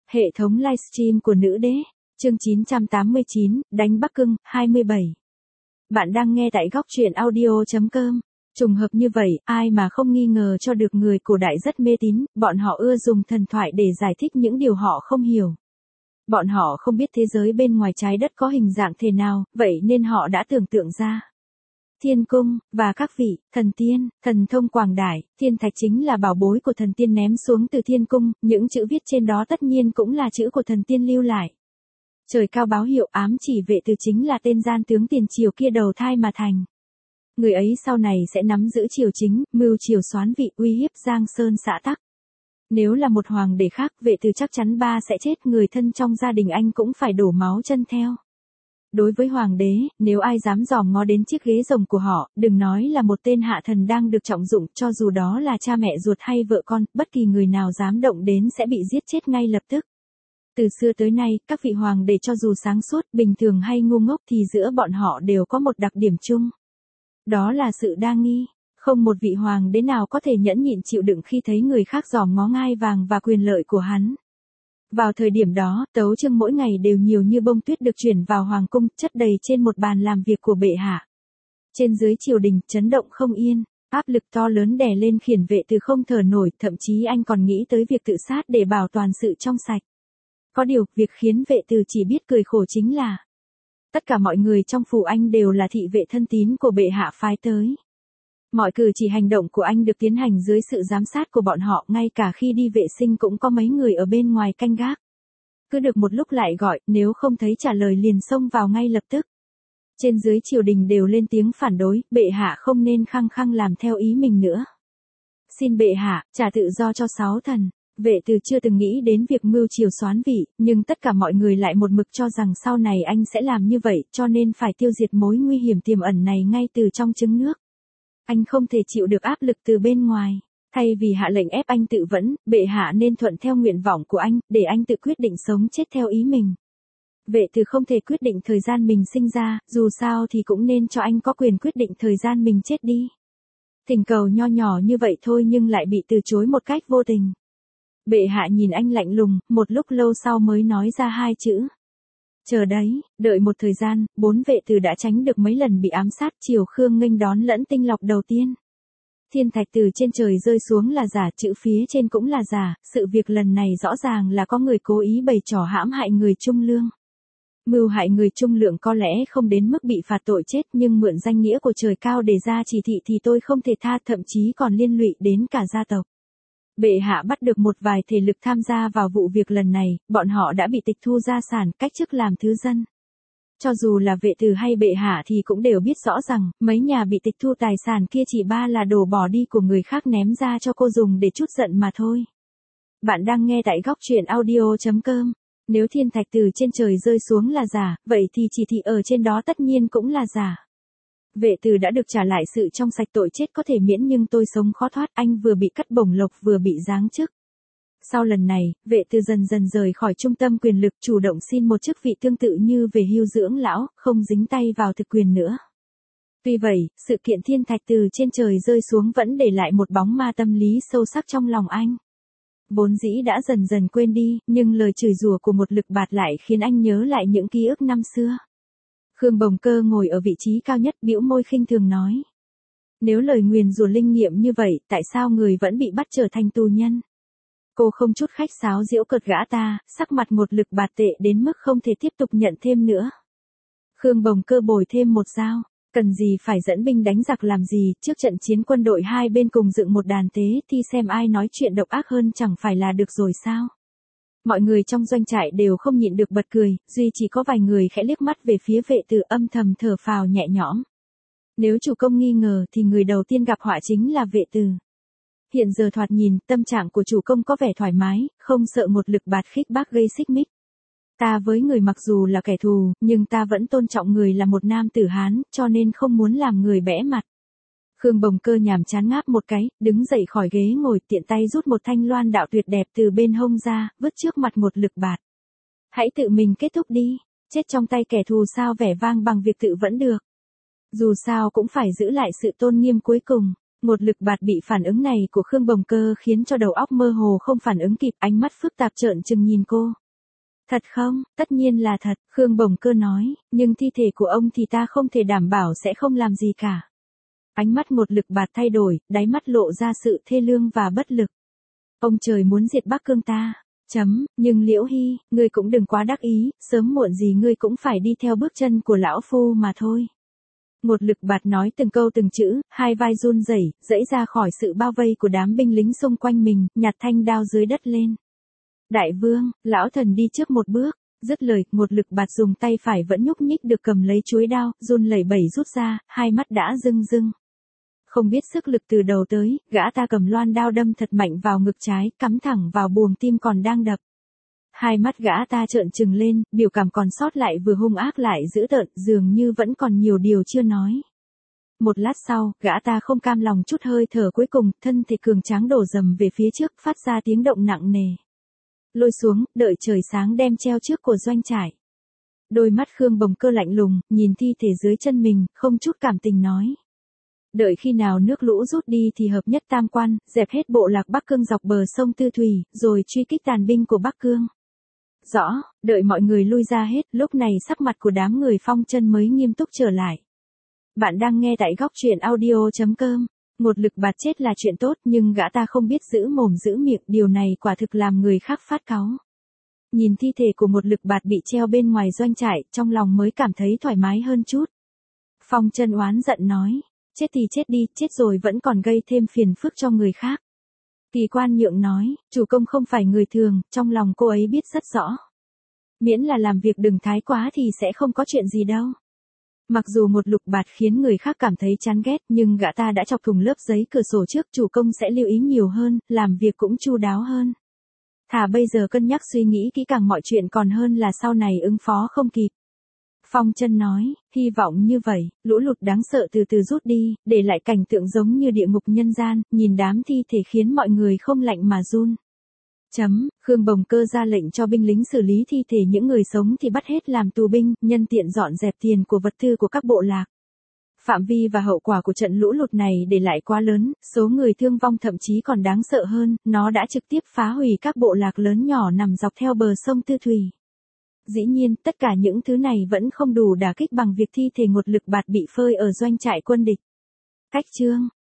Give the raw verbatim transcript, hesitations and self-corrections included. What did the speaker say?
Hệ thống livestream của nữ đế, chương chín trăm tám mươi chín, đánh Bắc Cưng, hai mươi bảy. Bạn đang nghe tại góc truyện audio.com. Trùng hợp như vậy, ai mà không nghi ngờ cho được người cổ đại rất mê tín, bọn họ ưa dùng thần thoại để giải thích những điều họ không hiểu. Bọn họ không biết thế giới bên ngoài trái đất có hình dạng thế nào, vậy nên họ đã tưởng tượng ra. Thiên cung, và các vị, thần tiên, thần thông quảng đại, thiên thạch chính là bảo bối của thần tiên ném xuống từ thiên cung, những chữ viết trên đó tất nhiên cũng là chữ của thần tiên lưu lại. Trời cao báo hiệu ám chỉ Vệ Từ chính là tên gian tướng tiền triều kia đầu thai mà thành. Người ấy sau này sẽ nắm giữ triều chính, mưu triều soán vị, uy hiếp Giang Sơn xã tắc. Nếu là một hoàng đế khác, Vệ Từ chắc chắn ba sẽ chết, người thân trong gia đình anh cũng phải đổ máu chân theo. Đối với hoàng đế, nếu ai dám dòm ngó đến chiếc ghế rồng của họ, đừng nói là một tên hạ thần đang được trọng dụng, cho dù đó là cha mẹ ruột hay vợ con, bất kỳ người nào dám động đến sẽ bị giết chết ngay lập tức. Từ xưa tới nay, các vị hoàng đế cho dù sáng suốt, bình thường hay ngu ngốc thì giữa bọn họ đều có một đặc điểm chung. Đó là sự đa nghi. Không một vị hoàng đế nào có thể nhẫn nhịn chịu đựng khi thấy người khác dòm ngó ngai vàng và quyền lợi của hắn. Vào thời điểm đó, tấu chương mỗi ngày đều nhiều như bông tuyết được chuyển vào hoàng cung, chất đầy trên một bàn làm việc của bệ hạ. Trên dưới triều đình, chấn động không yên, áp lực to lớn đè lên khiến Vệ Từ không thở nổi, thậm chí anh còn nghĩ tới việc tự sát để bảo toàn sự trong sạch. Có điều, việc khiến Vệ Từ chỉ biết cười khổ chính là tất cả mọi người trong phủ anh đều là thị vệ thân tín của bệ hạ phái tới. Mọi cử chỉ hành động của anh được tiến hành dưới sự giám sát của bọn họ, ngay cả khi đi vệ sinh cũng có mấy người ở bên ngoài canh gác. Cứ được một lúc lại gọi, nếu không thấy trả lời liền xông vào ngay lập tức. Trên dưới triều đình đều lên tiếng phản đối, bệ hạ không nên khăng khăng làm theo ý mình nữa. Xin bệ hạ, trả tự do cho sáu thần. Vệ Từ chưa từng nghĩ đến việc mưu triều soán vị, nhưng tất cả mọi người lại một mực cho rằng sau này anh sẽ làm như vậy, cho nên phải tiêu diệt mối nguy hiểm tiềm ẩn này ngay từ trong trứng nước. Anh không thể chịu được áp lực từ bên ngoài. Thay vì hạ lệnh ép anh tự vẫn, bệ hạ nên thuận theo nguyện vọng của anh, để anh tự quyết định sống chết theo ý mình. Vệ Từ không thể quyết định thời gian mình sinh ra, dù sao thì cũng nên cho anh có quyền quyết định thời gian mình chết đi. Thỉnh cầu nho nhỏ như vậy thôi nhưng lại bị từ chối một cách vô tình. Bệ hạ nhìn anh lạnh lùng, một lúc lâu sau mới nói ra hai chữ. Chờ đấy, đợi một thời gian, bốn Vệ Từ đã tránh được mấy lần bị ám sát, Triều Khương nghênh đón lẫn tinh lọc đầu tiên. Thiên thạch từ trên trời rơi xuống là giả, chữ phía trên cũng là giả, sự việc lần này rõ ràng là có người cố ý bày trò hãm hại người trung lương. Mưu hại người trung lượng có lẽ không đến mức bị phạt tội chết, nhưng mượn danh nghĩa của trời cao để ra chỉ thị thì tôi không thể tha, thậm chí còn liên lụy đến cả gia tộc. Bệ hạ bắt được một vài thể lực tham gia vào vụ việc lần này, bọn họ đã bị tịch thu gia sản, cách chức làm thứ dân. Cho dù là Vệ Từ hay bệ hạ thì cũng đều biết rõ rằng, mấy nhà bị tịch thu tài sản kia chỉ ba là đồ bỏ đi của người khác ném ra cho cô dùng để trút giận mà thôi. Bạn đang nghe tại góc truyện audio.com. Nếu thiên thạch từ trên trời rơi xuống là giả, vậy thì chỉ thị ở trên đó tất nhiên cũng là giả. Vệ Từ đã được trả lại sự trong sạch, tội chết có thể miễn nhưng tôi sống khó thoát, anh vừa bị cắt bổng lộc vừa bị giáng chức. Sau lần này, Vệ Từ dần dần rời khỏi trung tâm quyền lực, chủ động xin một chức vị tương tự như về hưu dưỡng lão, không dính tay vào thực quyền nữa. Tuy vậy, sự kiện thiên thạch từ trên trời rơi xuống vẫn để lại một bóng ma tâm lý sâu sắc trong lòng anh. Vốn dĩ đã dần dần quên đi, nhưng lời chửi rủa của một lực bạt lại khiến anh nhớ lại những ký ức năm xưa. Khương Bồng Cơ ngồi ở vị trí cao nhất, bĩu môi khinh thường nói. Nếu lời nguyền rủa linh nghiệm như vậy, tại sao người vẫn bị bắt trở thành tù nhân? Cô không chút khách sáo giễu cợt gã ta, sắc mặt một lực bạt tệ đến mức không thể tiếp tục nhận thêm nữa. Khương Bồng Cơ bồi thêm một dao, cần gì phải dẫn binh đánh giặc làm gì, trước trận chiến quân đội hai bên cùng dựng một đàn tế thì xem ai nói chuyện độc ác hơn chẳng phải là được rồi sao? Mọi người trong doanh trại đều không nhịn được bật cười, duy chỉ có vài người khẽ liếc mắt về phía Vệ Từ âm thầm thở phào nhẹ nhõm. Nếu chủ công nghi ngờ thì người đầu tiên gặp họa chính là Vệ Từ. Hiện giờ thoạt nhìn, tâm trạng của chủ công có vẻ thoải mái, không sợ một lực bạt khích bác gây xích mích. Ta với người mặc dù là kẻ thù, nhưng ta vẫn tôn trọng người là một nam tử Hán, cho nên không muốn làm người bẽ mặt. Khương Bồng Cơ nhàm chán ngáp một cái, đứng dậy khỏi ghế ngồi, tiện tay rút một thanh loan đạo tuyệt đẹp từ bên hông ra, vứt trước mặt một lực bạt. Hãy tự mình kết thúc đi, chết trong tay kẻ thù sao vẻ vang bằng việc tự vẫn được. Dù sao cũng phải giữ lại sự tôn nghiêm cuối cùng. Một lực bạt bị phản ứng này của Khương Bồng Cơ khiến cho đầu óc mơ hồ không phản ứng kịp, ánh mắt phức tạp trợn trừng nhìn cô. Thật không? Tất nhiên là thật, Khương Bồng Cơ nói, nhưng thi thể của ông thì ta không thể đảm bảo sẽ không làm gì cả. Ánh mắt một lực bạt thay đổi, đáy mắt lộ ra sự thê lương và bất lực. Ông trời muốn diệt Bắc Cương ta. Chấm, nhưng Liễu Hy, ngươi cũng đừng quá đắc ý, sớm muộn gì ngươi cũng phải đi theo bước chân của lão phu mà thôi. Một lực bạt nói từng câu từng chữ, hai vai run rẩy, dẫy ra khỏi sự bao vây của đám binh lính xung quanh mình, nhặt thanh đao dưới đất lên. Đại vương, lão thần đi trước một bước, dứt lời, một lực bạt dùng tay phải vẫn nhúc nhích được cầm lấy chuôi đao, run lẩy bẩy rút ra, hai mắt đã rưng rưng. Không biết sức lực từ đầu tới, gã ta cầm loan đao đâm thật mạnh vào ngực trái, cắm thẳng vào buồng tim còn đang đập. Hai mắt gã ta trợn trừng lên, biểu cảm còn sót lại vừa hung ác lại dữ tợn, dường như vẫn còn nhiều điều chưa nói. Một lát sau, gã ta không cam lòng chút hơi thở cuối cùng, thân thể cường tráng đổ dầm về phía trước, phát ra tiếng động nặng nề. Lôi xuống, đợi trời sáng đem treo trước của doanh trại. Đôi mắt Khương Bồng Cơ lạnh lùng, nhìn thi thể dưới chân mình, không chút cảm tình nói. Đợi khi nào nước lũ rút đi thì hợp nhất tam quan, dẹp hết bộ lạc Bắc Cương dọc bờ sông Tư Thủy, rồi truy kích tàn binh của Bắc Cương. Rõ, đợi mọi người lui ra hết, lúc này sắc mặt của đám người Phong Chân mới nghiêm túc trở lại. Bạn đang nghe tại góc truyện audio chấm com. Một lực bạt chết là chuyện tốt, nhưng gã ta không biết giữ mồm giữ miệng, điều này quả thực làm người khác phát cáu. Nhìn thi thể của một lực bạt bị treo bên ngoài doanh trại, trong lòng mới cảm thấy thoải mái hơn chút. Phong Chân oán giận nói, chết thì chết đi, chết rồi vẫn còn gây thêm phiền phức cho người khác. Kỳ Quan Nhượng nói, chủ công không phải người thường, trong lòng cô ấy biết rất rõ. Miễn là làm việc đừng thái quá thì sẽ không có chuyện gì đâu. Mặc dù một lục bạt khiến người khác cảm thấy chán ghét, nhưng gã ta đã chọc thùng lớp giấy cửa sổ trước, chủ công sẽ lưu ý nhiều hơn, làm việc cũng chu đáo hơn. Thà bây giờ cân nhắc suy nghĩ kỹ càng mọi chuyện còn hơn là sau này ứng phó không kịp. Phong Chân nói, hy vọng như vậy, lũ lụt đáng sợ từ từ rút đi, để lại cảnh tượng giống như địa ngục nhân gian, nhìn đám thi thể khiến mọi người không lạnh mà run. Chấm, Khương Bồng Cơ ra lệnh cho binh lính xử lý thi thể những người sống thì bắt hết làm tù binh, nhân tiện dọn dẹp tiền của vật tư của các bộ lạc. Phạm vi và hậu quả của trận lũ lụt này để lại quá lớn, số người thương vong thậm chí còn đáng sợ hơn, nó đã trực tiếp phá hủy các bộ lạc lớn nhỏ nằm dọc theo bờ sông Tư Thủy. Dĩ nhiên, tất cả những thứ này vẫn không đủ đả kích bằng việc thi thể một lực bạt bị phơi ở doanh trại quân địch. Cách chương